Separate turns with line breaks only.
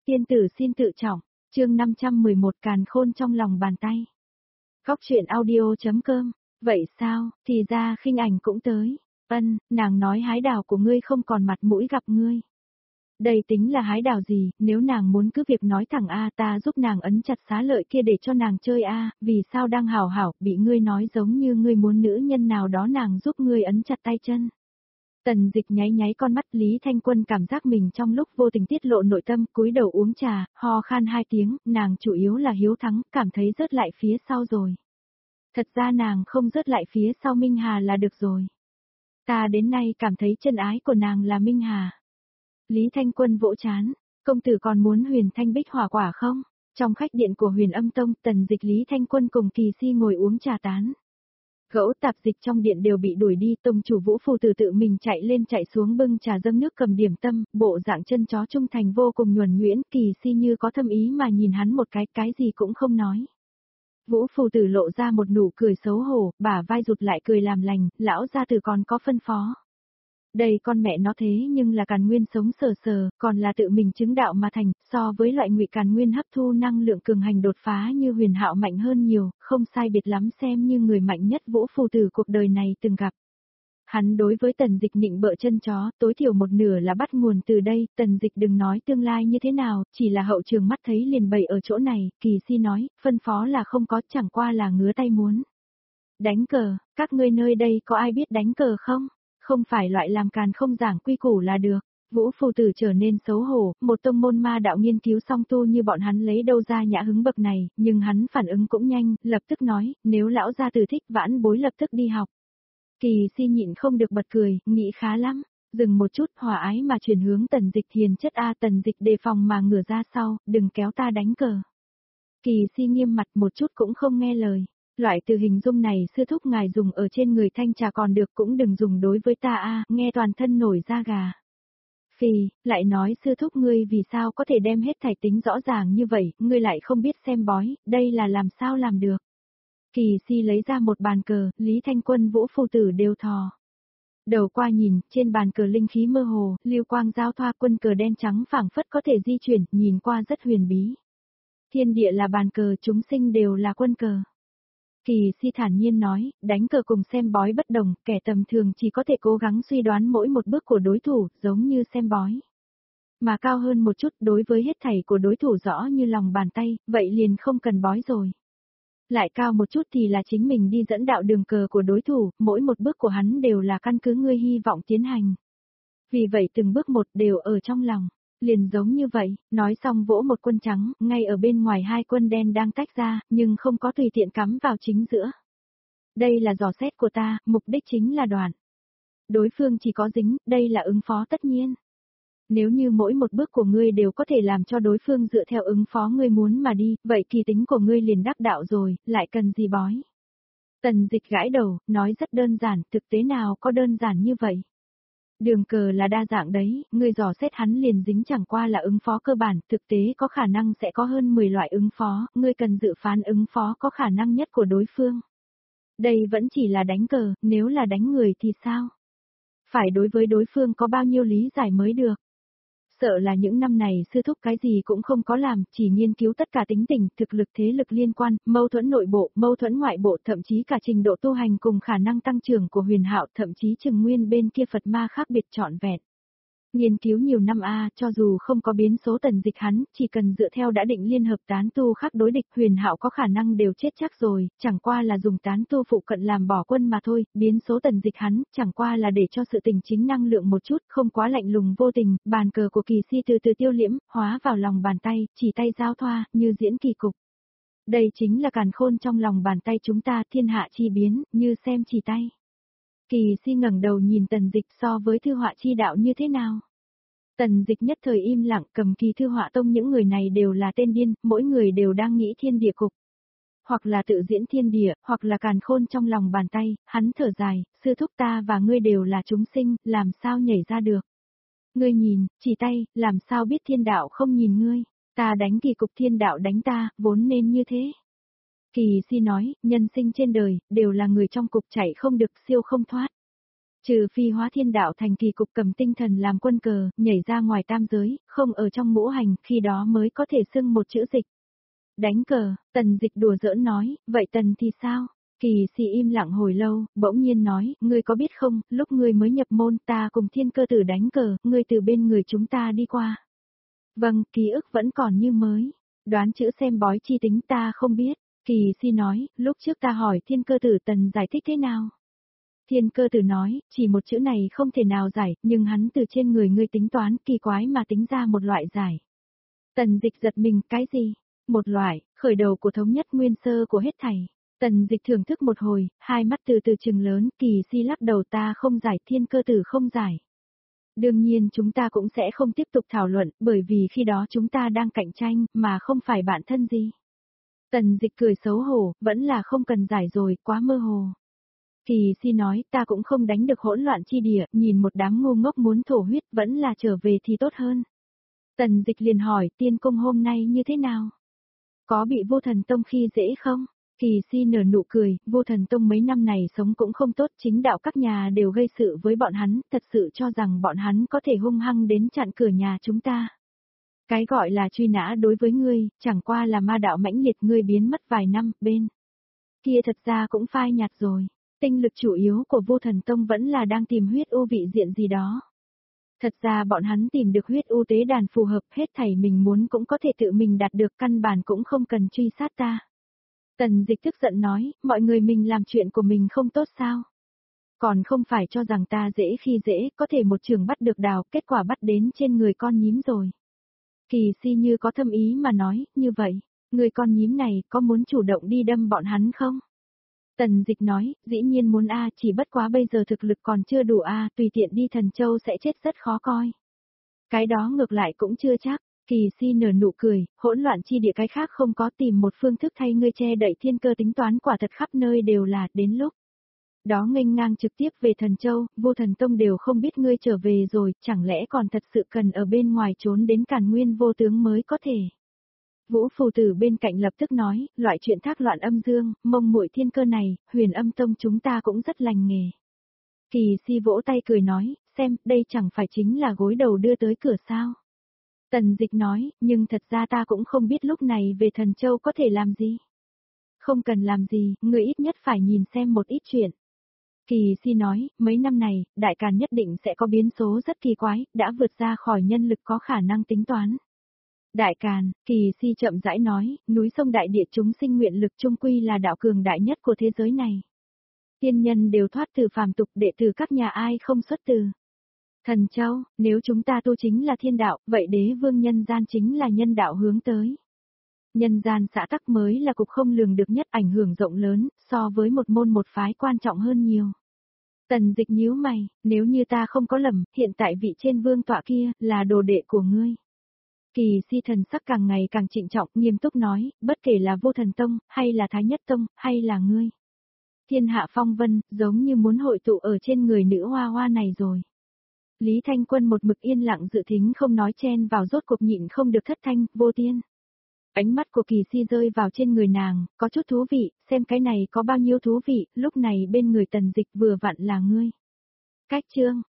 Tiên tử xin tự trọng, chương 511 càn khôn trong lòng bàn tay. Góc truyện audio.com, vậy sao, thì ra Khinh Ảnh cũng tới. Nàng nói hái đào của ngươi không còn mặt mũi gặp ngươi. Đây tính là hái đào gì, nếu nàng muốn cứ việc nói thẳng ta giúp nàng ấn chặt xá lợi kia để cho nàng chơi vì sao đang hảo hảo, bị ngươi nói giống như ngươi muốn nữ nhân nào đó nàng giúp ngươi ấn chặt tay chân. Tần Dịch nháy nháy con mắt, Lý Thanh Quân cảm giác mình trong lúc vô tình tiết lộ nội tâm, cúi đầu uống trà, ho khan 2 tiếng, nàng chủ yếu là hiếu thắng, cảm thấy rớt lại phía sau rồi. Thật ra nàng không rớt lại phía sau Minh Hà là được rồi. Ta đến nay cảm thấy chân ái của nàng là Minh Hà. Lý Thanh Quân vỗ chán, công tử còn muốn Huyền Thanh Bích hỏa quả không? Trong khách điện của Huyền Âm Tông, Tần Dịch Lý Thanh Quân cùng Kỳ Si ngồi uống trà tán. Gẫu tạp dịch trong điện đều bị đuổi đi, tông chủ Vũ Phù Tử tự mình chạy lên chạy xuống bưng trà dâng nước cầm điểm tâm, bộ dạng chân chó trung thành vô cùng nhuần nhuyễn, Kỳ Si như có thâm ý mà nhìn hắn một cái gì cũng không nói. Vũ Phù Tử lộ ra một nụ cười xấu hổ, bả vai rụt lại cười làm lành, lão gia tử còn có phân phó. Đây con mẹ nó thế nhưng là Càn Nguyên sống sờ sờ, còn là tự mình chứng đạo mà thành, so với loại ngụy Càn Nguyên hấp thu năng lượng cường hành đột phá như Huyền Hạo mạnh hơn nhiều, không sai biệt lắm xem như người mạnh nhất Vũ Phù Tử cuộc đời này từng gặp. Hắn đối với Tần Dịch nịnh bợ chân chó, tối thiểu một nửa là bắt nguồn từ đây, Tần Dịch đừng nói tương lai như thế nào, chỉ là hậu trường mắt thấy liền bày ở chỗ này, Kỳ Si nói, phân phó là không có, chẳng qua là ngứa tay muốn. Đánh cờ, các ngươi nơi đây có ai biết đánh cờ không? Không phải loại làm càn không giảng quy củ là được. Vũ Phù Tử trở nên xấu hổ, một tông môn ma đạo nghiên cứu song tu như bọn hắn lấy đâu ra nhã hứng bậc này, nhưng hắn phản ứng cũng nhanh, lập tức nói, nếu lão gia tử thích vãn bối lập tức đi học. Kỳ Si nhịn không được bật cười, nghĩ khá lắm, dừng một chút hòa ái mà chuyển hướng Tần Dịch hiền chất Tần Dịch đề phòng mà ngửa ra sau, đừng kéo ta đánh cờ. Kỳ Si nghiêm mặt một chút cũng không nghe lời. Loại từ hình dung này sư thúc ngài dùng ở trên người thanh trà còn được cũng đừng dùng đối với ta nghe toàn thân nổi da gà. Phì, lại nói sư thúc ngươi vì sao có thể đem hết thảy tính rõ ràng như vậy, ngươi lại không biết xem bói, đây là làm sao làm được. Kỳ Si lấy ra một bàn cờ, Lý Thanh Quân Vũ Phù Tử đều thò đầu qua nhìn, trên bàn cờ linh khí mơ hồ, lưu quang giao thoa, quân cờ đen trắng phảng phất có thể di chuyển, nhìn qua rất huyền bí. Thiên địa là bàn cờ, chúng sinh đều là quân cờ. Kỳ Si thản nhiên nói, đánh cờ cùng xem bói bất đồng, kẻ tầm thường chỉ có thể cố gắng suy đoán mỗi một bước của đối thủ, giống như xem bói. Mà cao hơn một chút, đối với hết thảy của đối thủ rõ như lòng bàn tay, vậy liền không cần bói rồi. Lại cao một chút thì là chính mình đi dẫn đạo đường cờ của đối thủ, mỗi một bước của hắn đều là căn cứ ngươi hy vọng tiến hành. Vì vậy từng bước một đều ở trong lòng. Liền giống như vậy, nói xong vỗ một quân trắng, ngay ở bên ngoài 2 quân đen đang tách ra, nhưng không có tùy tiện cắm vào chính giữa. Đây là dò xét của ta, mục đích chính là đoạn. Đối phương chỉ có dính, đây là ứng phó tất nhiên. Nếu như mỗi một bước của ngươi đều có thể làm cho đối phương dựa theo ứng phó ngươi muốn mà đi, vậy kỳ tính của ngươi liền đắc đạo rồi, lại cần gì bói. Tần Dịch gãi đầu, nói rất đơn giản, thực tế nào có đơn giản như vậy. Đường cờ là đa dạng đấy, ngươi dò xét hắn liền dính chẳng qua là ứng phó cơ bản, thực tế có khả năng sẽ có hơn 10 loại ứng phó, ngươi cần dự phán ứng phó có khả năng nhất của đối phương. Đây vẫn chỉ là đánh cờ, nếu là đánh người thì sao? Phải đối với đối phương có bao nhiêu lý giải mới được. Sợ là những năm này sư thúc cái gì cũng không có làm, chỉ nghiên cứu tất cả tính tình, thực lực thế lực liên quan, mâu thuẫn nội bộ, mâu thuẫn ngoại bộ, thậm chí cả trình độ tu hành cùng khả năng tăng trưởng của Huyền Hạo, thậm chí Trừng Nguyên bên kia Phật ma khác biệt trọn vẹn. Nghiên cứu nhiều năm cho dù không có biến số Tần Dịch hắn, chỉ cần dựa theo đã định liên hợp tán tu khác đối địch, Huyền Hạo có khả năng đều chết chắc rồi, chẳng qua là dùng tán tu phụ cận làm bỏ quân mà thôi, biến số Tần Dịch hắn, chẳng qua là để cho sự tình chính năng lượng một chút, không quá lạnh lùng vô tình, bàn cờ của Kỳ Si từ từ tiêu liễm, hóa vào lòng bàn tay, chỉ tay giao thoa, như diễn kỳ cục. Đây chính là càn khôn trong lòng bàn tay chúng ta, thiên hạ chi biến, như xem chỉ tay. Kỳ Si ngẩng đầu nhìn Tần Dịch so với thư họa chi đạo như thế nào. Tần Dịch nhất thời im lặng, cầm kỳ thư họa tông những người này đều là tên điên, mỗi người đều đang nghĩ thiên địa cục. Hoặc là tự diễn thiên địa, hoặc là càn khôn trong lòng bàn tay, hắn thở dài, sư thúc ta và ngươi đều là chúng sinh, làm sao nhảy ra được. Ngươi nhìn, chỉ tay, làm sao biết thiên đạo không nhìn ngươi, ta đánh kỳ cục thiên đạo đánh ta, vốn nên như thế. Kỳ Si nói, nhân sinh trên đời, đều là người trong cục chạy không được siêu không thoát. Trừ phi hóa thiên đạo thành kỳ cục cầm tinh thần làm quân cờ, nhảy ra ngoài tam giới, không ở trong ngũ hành, khi đó mới có thể xưng một chữ dịch. Đánh cờ, Tần Dịch đùa giỡn nói, vậy Tần thì sao? Kỳ Si im lặng hồi lâu, bỗng nhiên nói, ngươi có biết không, lúc ngươi mới nhập môn ta cùng Thiên Cơ Tử đánh cờ, ngươi từ bên người chúng ta đi qua. Vâng, ký ức vẫn còn như mới. Đoán chữ xem bói chi tính ta không biết. Kỳ Si nói, lúc trước ta hỏi Thiên Cơ Tử Tần giải thích thế nào? Thiên Cơ Tử nói, chỉ một chữ này không thể nào giải, nhưng hắn từ trên người ngươi tính toán kỳ quái mà tính ra một loại giải. Tần Dịch giật mình, cái gì? Một loại, khởi đầu của thống nhất nguyên sơ của hết thảy. Tần Dịch thưởng thức một hồi, hai mắt từ từ trừng lớn, Kỳ Si lắc đầu ta không giải, Thiên Cơ Tử không giải. Đương nhiên chúng ta cũng sẽ không tiếp tục thảo luận, bởi vì khi đó chúng ta đang cạnh tranh, mà không phải bạn thân gì. Tần Dịch cười xấu hổ, vẫn là không cần giải rồi, quá mơ hồ. Kỳ Si nói, ta cũng không đánh được hỗn loạn chi địa, nhìn một đám ngu ngốc muốn thổ huyết, vẫn là trở về thì tốt hơn. Tần Dịch liền hỏi, tiên cung hôm nay như thế nào? Có bị Vô Thần Tông khi dễ không? Kỳ Si nở nụ cười, Vô Thần Tông mấy năm này sống cũng không tốt, chính đạo các nhà đều gây sự với bọn hắn, thật sự cho rằng bọn hắn có thể hung hăng đến chặn cửa nhà chúng ta. Cái gọi là truy nã đối với ngươi, chẳng qua là ma đạo mãnh liệt ngươi biến mất vài năm, bên kia thật ra cũng phai nhạt rồi. Tinh lực chủ yếu của Vô Thần Tông vẫn là đang tìm huyết u vị diện gì đó. Thật ra bọn hắn tìm được huyết u tế đàn phù hợp, hết thảy mình muốn cũng có thể tự mình đạt được, căn bản cũng không cần truy sát ta. Tần Dịch tức giận nói, mọi người mình làm chuyện của mình không tốt sao? Còn không phải cho rằng ta dễ khi dễ, có thể một trường bắt được đào, kết quả bắt đến trên người con nhím rồi. Kỳ Si như có thâm ý mà nói, như vậy, người con nhím này có muốn chủ động đi đâm bọn hắn không? Tần Dịch nói, dĩ nhiên muốn chỉ bất quá bây giờ thực lực còn chưa đủ tùy tiện đi Thần Châu sẽ chết rất khó coi. Cái đó ngược lại cũng chưa chắc. Kỳ Si nở nụ cười, hỗn loạn chi địa cái khác không có, tìm một phương thức thay ngươi che đậy thiên cơ tính toán quả thật khắp nơi đều là, đến lúc đó nghênh ngang trực tiếp về Thần Châu, Vô Thần Tông đều không biết ngươi trở về rồi, chẳng lẽ còn thật sự cần ở bên ngoài trốn đến Càn Nguyên vô tướng mới có thể. Vũ phù tử bên cạnh lập tức nói, loại chuyện thác loạn âm dương, mông muội thiên cơ này, Huyền Âm Tông chúng ta cũng rất lành nghề. Kỳ Si vỗ tay cười nói, xem, đây chẳng phải chính là gối đầu đưa tới cửa sao. Tần Dịch nói, nhưng thật ra ta cũng không biết lúc này về Thần Châu có thể làm gì. Không cần làm gì, người ít nhất phải nhìn xem một ít chuyện. Kỳ Si nói, mấy năm này, Đại Càn nhất định sẽ có biến số rất kỳ quái, đã vượt ra khỏi nhân lực có khả năng tính toán. Đại Càn, Kỳ Si chậm rãi nói, núi sông đại địa chúng sinh nguyện lực chung quy là đạo cường đại nhất của thế giới này. Tiên nhân đều thoát từ phàm tục, đệ tử các nhà ai không xuất từ Thần Châu, nếu chúng ta tu chính là thiên đạo, vậy đế vương nhân gian chính là nhân đạo hướng tới. Nhân gian xã tắc mới là cục không lường được nhất, ảnh hưởng rộng lớn, so với một môn một phái quan trọng hơn nhiều. Tần Dịch nhíu mày, nếu như ta không có lầm, hiện tại vị trên vương tọa kia, là đồ đệ của ngươi. Kỳ Si thần sắc càng ngày càng trịnh trọng, nghiêm túc nói, bất kể là Vô Thần Tông, hay là Thái Nhất Tông, hay là ngươi. Thiên hạ phong vân, giống như muốn hội tụ ở trên người nữ hoa hoa này rồi. Lý Thanh Quân một mực yên lặng dự thính không nói, chen vào rốt cuộc nhịn không được thất thanh, Vô Tiên. Ánh mắt của Kỳ Si rơi vào trên người nàng, có chút thú vị, xem cái này có bao nhiêu thú vị, lúc này bên người Tần Dịch vừa vặn là ngươi. Cách chương,